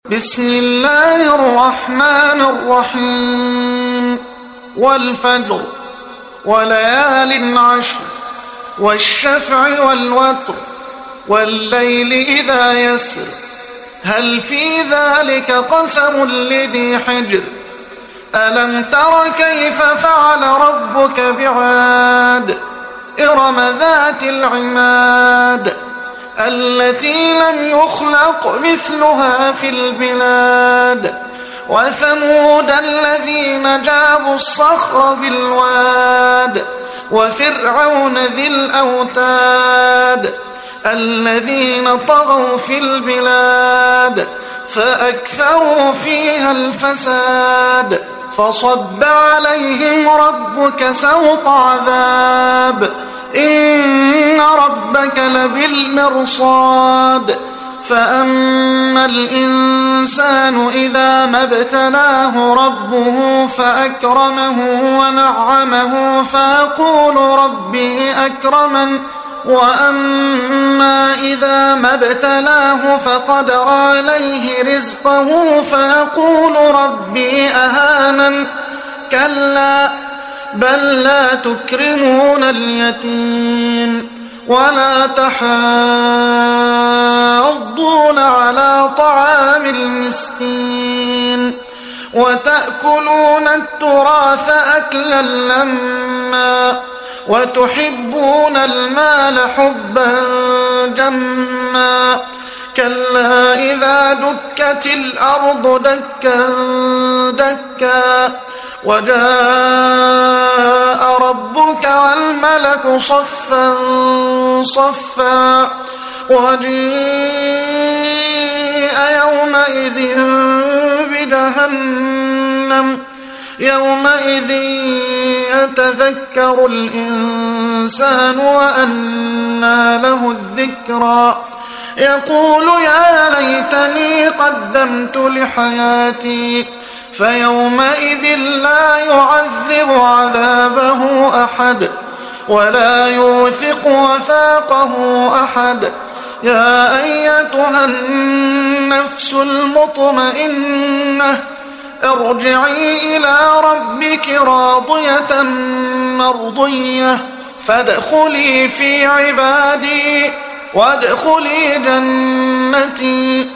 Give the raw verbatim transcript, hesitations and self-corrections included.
بسم الله الرحمن الرحيم والفجر وليال عشر والشفع والوتر والليل إذا يسر هل في ذلك قسم لذي حجر ألم تر كيف فعل ربك بعاد إرم ذات العماد التي لم يخلق مثلها في البلاد وثمود الذين جابوا الصخر بالواد وفرعون ذي الأوتاد الذين طغوا في البلاد فأكثروا فيها الفساد فصب عليهم ربك سوط عذاب إن ربك لبالمرصاد فأما الإنسان إذا ما ابتلاه ربه فأكرمه ونعمه فيقول ربي أكرمن وأما إذا ما ابتلاه فقدر عليه رزقه فيقول ربي أهانن كلا بل لا تكرمون اليتيم ولا تحاضون على طعام المسكين وتأكلون التراث أكلا لما وتحبون المال حبا جما كلا إذا دكت الأرض دكا دكا وجاء ربك والملك صفا صفا وجيء يومئذ بجهنم يومئذ يتذكر الإنسان وأنى له الذكرى يقول يا ليتني قدمت لحياتي فيومئذ لا يعذب عذابه أحد ولا يوثق وثاقه أحد يا أيتها النفس المطمئنة ارجعي إلى ربك راضية مرضية فادخلي في عبادي وادخلي جنتي